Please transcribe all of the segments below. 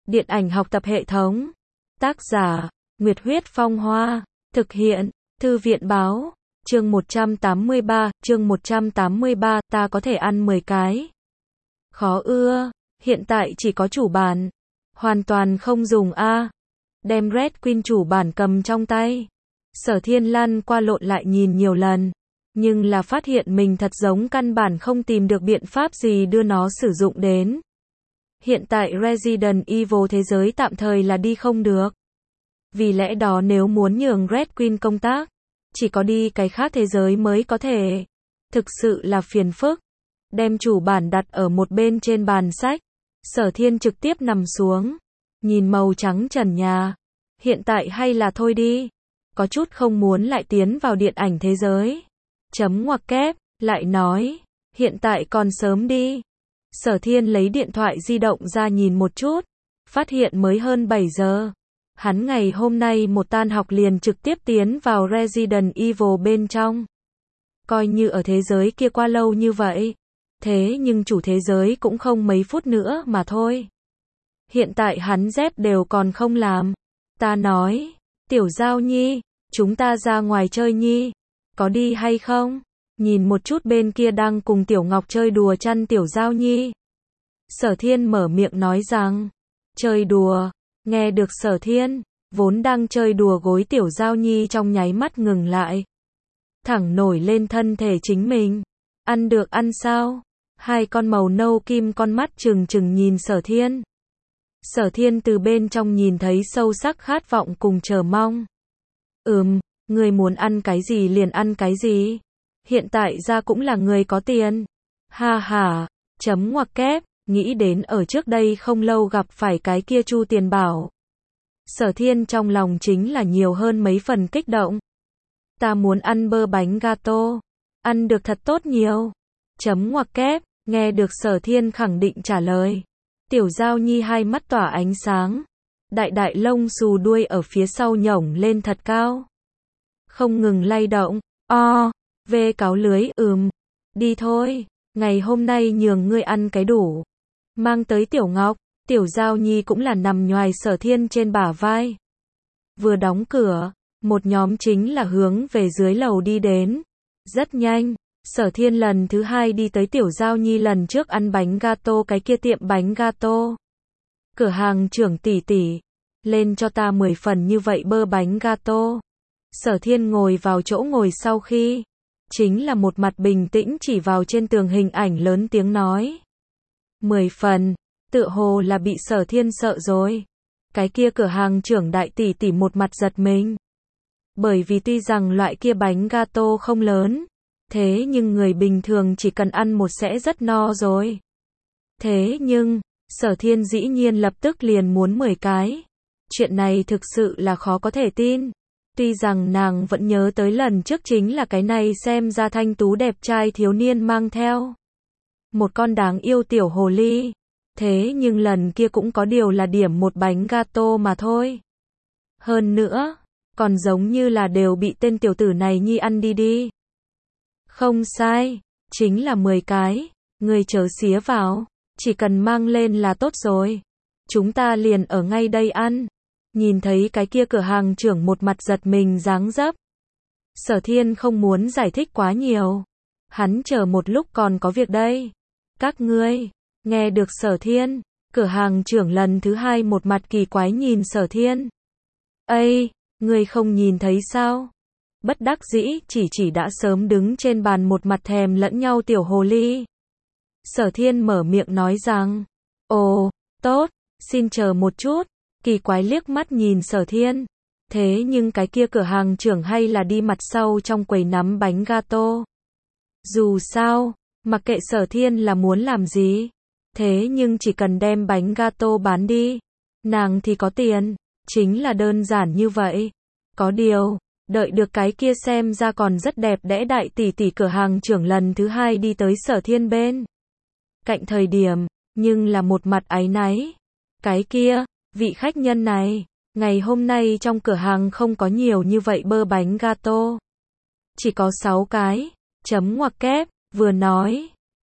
Điện ảnh học tập hệ thống. Tác giả, Nguyệt Huyết Phong Hoa. Thực hiện, Thư viện Báo. Chương 183, ta có thể ăn 10 cái. Khó ưa, hiện tại chỉ có chủ bản. Hoàn toàn không dùng a. Đem Red Queen chủ bản cầm trong tay. Sở Thiên lăn qua lộn lại nhìn nhiều lần. Nhưng là phát hiện mình thật giống căn bản không tìm được biện pháp gì đưa nó sử dụng đến. Hiện tại Resident Evil thế giới tạm thời là đi không được. Vì lẽ đó nếu muốn nhường Red Queen công tác, chỉ có đi cái khác thế giới mới có thể. Thực sự là phiền phức. Đem chủ bản đặt ở một bên trên bàn sách. Sở Thiên trực tiếp nằm xuống. Nhìn màu trắng trần nhà. Hiện tại hay là thôi đi. Có chút không muốn lại tiến vào điện ảnh thế giới. Chấm ngoặc kép, lại nói. Hiện tại còn sớm đi. Sở Thiên lấy điện thoại di động ra nhìn một chút. Phát hiện mới hơn 7 giờ. Hắn ngày hôm nay một tan học liền trực tiếp tiến vào Resident Evil bên trong. Coi như ở thế giới kia qua lâu như vậy. Thế nhưng chủ thế giới cũng không mấy phút nữa mà thôi. Hiện tại hắn dép đều còn không làm. Ta nói, Tiểu Giao Nhi, chúng ta ra ngoài chơi nhi. Có đi hay không? Nhìn một chút bên kia đang cùng Tiểu Ngọc chơi đùa chăn Tiểu Giao Nhi. Sở Thiên mở miệng nói rằng, chơi đùa. Nghe được Sở Thiên, vốn đang chơi đùa gối Tiểu Giao Nhi trong nháy mắt ngừng lại. Thẳng nổi lên thân thể chính mình. Ăn được ăn sao? Hai con màu nâu kim con mắt trừng trừng nhìn Sở Thiên. Sở Thiên từ bên trong nhìn thấy sâu sắc khát vọng cùng chờ mong. Người muốn ăn cái gì liền ăn cái gì. Hiện tại ra cũng là người có tiền. Ha ha, chấm ngoặc kép, nghĩ đến ở trước đây không lâu gặp phải cái kia Chu Tiền Bảo. Sở Thiên trong lòng chính là nhiều hơn mấy phần kích động. Ta muốn ăn bơ bánh gato. Ăn được thật tốt nhiều. Chấm ngoặc kép, nghe được Sở Thiên khẳng định trả lời. Tiểu Giao Nhi hai mắt tỏa ánh sáng. Đại đại lông xù đuôi ở phía sau nhổng lên thật cao. Không ngừng lay động. Vê cáo lưới. Đi thôi. Ngày hôm nay nhường ngươi ăn cái đủ. Mang tới Tiểu Ngọc. Tiểu Giao Nhi cũng là nằm nhoài Sở Thiên trên bả vai. Vừa đóng cửa, một nhóm chính là hướng về dưới lầu đi đến. Rất nhanh, Sở Thiên lần thứ hai đi tới Tiểu Giao Nhi lần trước ăn bánh gato cái kia tiệm bánh gato. Cửa hàng trưởng tỷ tỷ, lên cho ta 10 phần như vậy bơ bánh gato. Sở Thiên ngồi vào chỗ ngồi sau khi, chính là một mặt bình tĩnh chỉ vào trên tường hình ảnh lớn tiếng nói. 10 phần, tựa hồ là bị Sở Thiên sợ rồi. Cái kia cửa hàng trưởng đại tỷ tỷ một mặt giật mình. Bởi vì tuy rằng loại kia bánh gato không lớn, thế nhưng người bình thường chỉ cần ăn một sẽ rất no rồi. Thế nhưng, Sở Thiên dĩ nhiên lập tức liền muốn 10 cái. Chuyện này thực sự là khó có thể tin. Tuy rằng nàng vẫn nhớ tới lần trước chính là cái này xem ra thanh tú đẹp trai thiếu niên mang theo một con đáng yêu tiểu hồ ly. Thế nhưng lần kia cũng có điều là điểm một bánh gato mà thôi. Hơn nữa, còn giống như là đều bị tên tiểu tử này nhi ăn đi. Không sai, chính là 10 cái, người chớ xía vào, chỉ cần mang lên là tốt rồi. Chúng ta liền ở ngay đây ăn. Nhìn thấy cái kia cửa hàng trưởng một mặt giật mình dáng dấp. Sở Thiên không muốn giải thích quá nhiều. Hắn chờ một lúc còn có việc đây. Các ngươi, nghe được Sở Thiên, cửa hàng trưởng lần thứ hai một mặt kỳ quái nhìn Sở Thiên. Ây, ngươi không nhìn thấy sao? Bất đắc dĩ chỉ đã sớm đứng trên bàn một mặt thèm lẫn nhau tiểu hồ ly. Sở Thiên mở miệng nói rằng, ồ, tốt, xin chờ một chút. Kỳ quái liếc mắt nhìn Sở Thiên. Thế nhưng cái kia cửa hàng trưởng hay là đi mặt sau trong quầy nắm bánh gato. Dù sao, mặc kệ Sở Thiên là muốn làm gì. Thế nhưng chỉ cần đem bánh gato bán đi, nàng thì có tiền. Chính là đơn giản như vậy. Có điều, đợi được cái kia xem ra còn rất đẹp đẽ đại tỷ tỷ cửa hàng trưởng lần thứ hai đi tới Sở Thiên bên cạnh thời điểm, nhưng là một mặt áy náy. Cái kia, vị khách nhân này, ngày hôm nay trong cửa hàng không có nhiều như vậy bơ bánh gato. Chỉ có 6 cái, chấm ngoặc kép, vừa nói,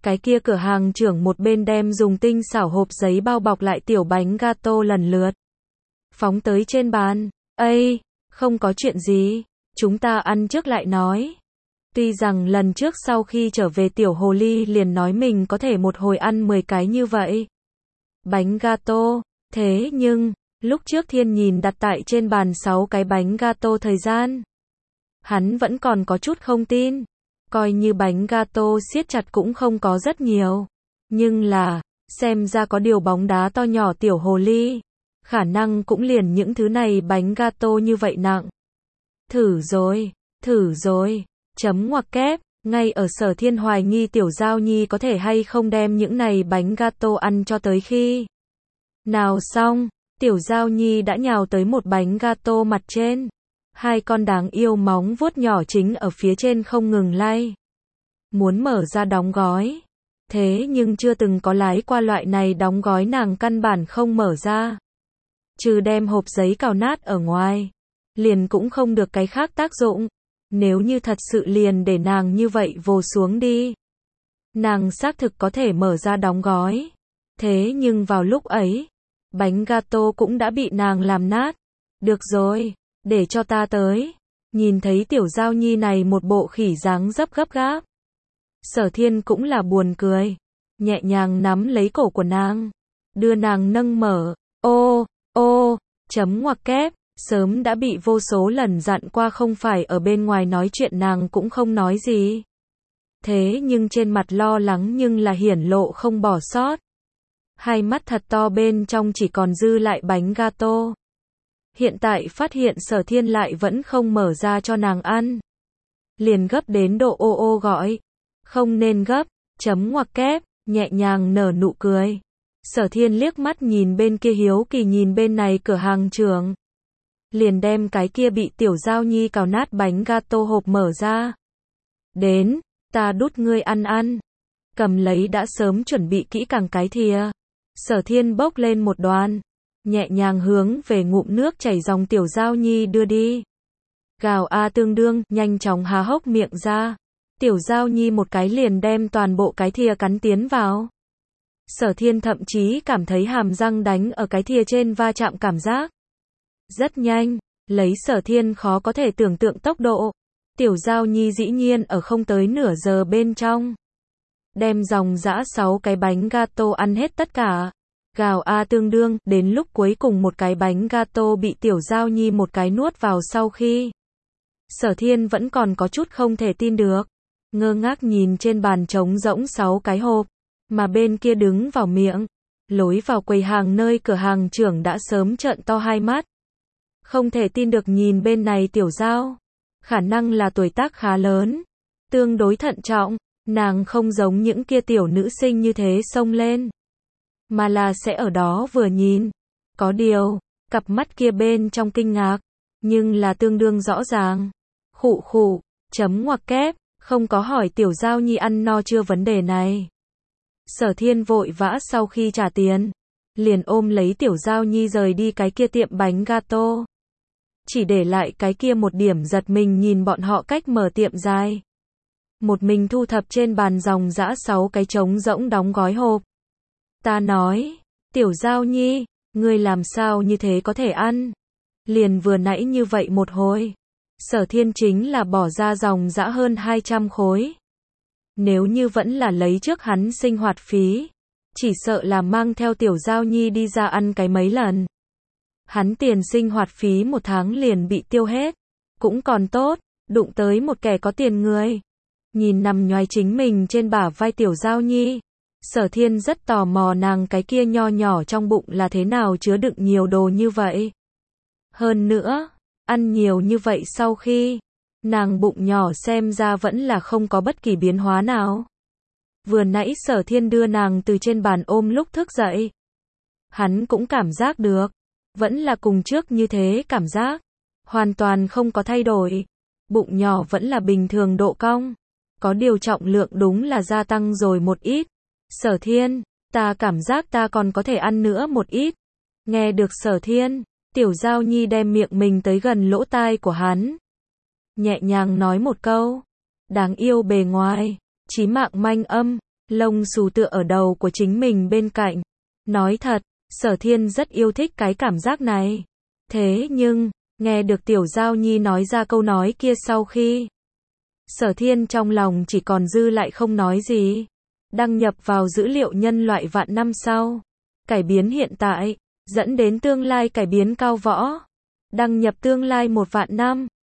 Cái kia cửa hàng trưởng một bên đem dùng tinh xảo hộp giấy bao bọc lại tiểu bánh gato lần lượt phóng tới trên bàn. Ây, không có chuyện gì, chúng ta ăn trước lại nói. Tuy rằng lần trước sau khi trở về tiểu hồ ly liền nói mình có thể một hồi ăn 10 cái như vậy bánh gato, thế nhưng, lúc trước Thiên nhìn đặt tại trên bàn 6 cái bánh gato thời gian, hắn vẫn còn có chút không tin. Coi như bánh gato siết chặt cũng không có rất nhiều. Nhưng là, xem ra có điều bóng đá to nhỏ tiểu hồ ly. Khả năng cũng liền những thứ này bánh gato như vậy nặng. Thử rồi, chấm ngoặc kép, ngay ở Sở Thiên hoài nghi tiểu Giao Nhi có thể hay không đem những này bánh gato ăn cho tới khi nào xong, tiểu Giao Nhi đã nhào tới một bánh gato mặt trên. Hai con đáng yêu móng vuốt nhỏ chính ở phía trên không ngừng lay. Muốn mở ra đóng gói. Thế nhưng chưa từng có lái qua loại này đóng gói nàng căn bản không mở ra. Trừ đem hộp giấy cào nát ở ngoài. Liền cũng không được cái khác tác dụng. Nếu như thật sự liền để nàng như vậy vồ xuống đi. Nàng xác thực có thể mở ra đóng gói. Thế nhưng vào lúc ấy, bánh gato cũng đã bị nàng làm nát. Được rồi. Để cho ta tới. Nhìn thấy tiểu Giao Nhi này một bộ khỉ dáng dấp gấp gáp. Sở Thiên cũng là buồn cười. Nhẹ nhàng nắm lấy cổ của nàng. Đưa nàng nâng mở. Chấm ngoặc kép. Sớm đã bị vô số lần dặn qua không phải ở bên ngoài nói chuyện nàng cũng không nói gì. Thế nhưng trên mặt lo lắng nhưng là hiển lộ không bỏ sót. Hai mắt thật to bên trong chỉ còn dư lại bánh gato. Hiện tại phát hiện Sở Thiên lại vẫn không mở ra cho nàng ăn. Liền gấp đến độ ô gọi. Không nên gấp, chấm ngoặc kép, nhẹ nhàng nở nụ cười. Sở Thiên liếc mắt nhìn bên kia hiếu kỳ nhìn bên này cửa hàng trưởng. Liền đem cái kia bị tiểu Giao Nhi cào nát bánh gato hộp mở ra. Đến, ta đút ngươi ăn. Cầm lấy đã sớm chuẩn bị kỹ càng cái thìa. Sở Thiên bốc lên một đoàn. Nhẹ nhàng hướng về ngụm nước chảy dòng tiểu Giao Nhi đưa đi. Gào a tương đương, nhanh chóng há hốc miệng ra. Tiểu Giao Nhi một cái liền đem toàn bộ cái thìa cắn tiến vào. Sở Thiên thậm chí cảm thấy hàm răng đánh ở cái thìa trên va chạm cảm giác. Rất nhanh, lấy Sở Thiên khó có thể tưởng tượng tốc độ. Tiểu Giao Nhi dĩ nhiên ở không tới nửa giờ bên trong. Đem dòng dã 6 cái bánh gato ăn hết tất cả. Gào a tương đương, đến lúc cuối cùng một cái bánh gato bị tiểu Giao Nhi một cái nuốt vào sau khi. Sở Thiên vẫn còn có chút không thể tin được. Ngơ ngác nhìn trên bàn trống rỗng 6 cái hộp. Mà bên kia đứng vào miệng. Lối vào quầy hàng nơi cửa hàng trưởng đã sớm trợn to hai mắt. Không thể tin được nhìn bên này tiểu Giao. Khả năng là tuổi tác khá lớn. Tương đối thận trọng. Nàng không giống những kia tiểu nữ sinh như thế xông lên. Mà là sẽ ở đó vừa nhìn. Có điều, cặp mắt kia bên trong kinh ngạc. Nhưng là tương đương rõ ràng. Khụ, chấm ngoặc kép, không có hỏi tiểu Giao Nhi ăn no chưa vấn đề này. Sở Thiên vội vã sau khi trả tiền. Liền ôm lấy tiểu Giao Nhi rời đi cái kia tiệm bánh gato. Chỉ để lại cái kia một điểm giật mình nhìn bọn họ cách mở tiệm dài. Một mình thu thập trên bàn dòng dã 6 cái trống rỗng đóng gói hộp. Ta nói, tiểu Giao Nhi, ngươi làm sao như thế có thể ăn? Liền vừa nãy như vậy một hồi. Sở Thiên chính là bỏ ra dòng dã hơn 200 khối. Nếu như vẫn là lấy trước hắn sinh hoạt phí, chỉ sợ là mang theo tiểu Giao Nhi đi ra ăn cái mấy lần. Hắn tiền sinh hoạt phí một tháng liền bị tiêu hết. Cũng còn tốt, đụng tới một kẻ có tiền người. Nhìn nằm nhoài chính mình trên bả vai tiểu Giao Nhi. Sở Thiên rất tò mò nàng cái kia nho nhỏ trong bụng là thế nào chứa đựng nhiều đồ như vậy. Hơn nữa, ăn nhiều như vậy sau khi, nàng bụng nhỏ xem ra vẫn là không có bất kỳ biến hóa nào. Vừa nãy Sở Thiên đưa nàng từ trên bàn ôm lúc thức dậy. Hắn cũng cảm giác được, vẫn là cùng trước như thế cảm giác. Hoàn toàn không có thay đổi. Bụng nhỏ vẫn là bình thường độ cong. Có điều trọng lượng đúng là gia tăng rồi một ít. Sở Thiên, ta cảm giác ta còn có thể ăn nữa một ít. Nghe được Sở Thiên, tiểu Giao Nhi đem miệng mình tới gần lỗ tai của hắn. Nhẹ nhàng nói một câu. Đáng yêu bề ngoài, chí mạng manh âm. lông xù tựa ở đầu của chính mình bên cạnh. Nói thật, Sở Thiên rất yêu thích cái cảm giác này. Thế nhưng, nghe được Tiểu Giao Nhi nói ra câu nói kia sau khi, Sở Thiên trong lòng chỉ còn dư lại không nói gì. Đăng nhập vào dữ liệu nhân loại vạn năm sau. Cải biến hiện tại, dẫn đến tương lai cải biến cao võ. Đăng nhập tương lai 1 vạn năm.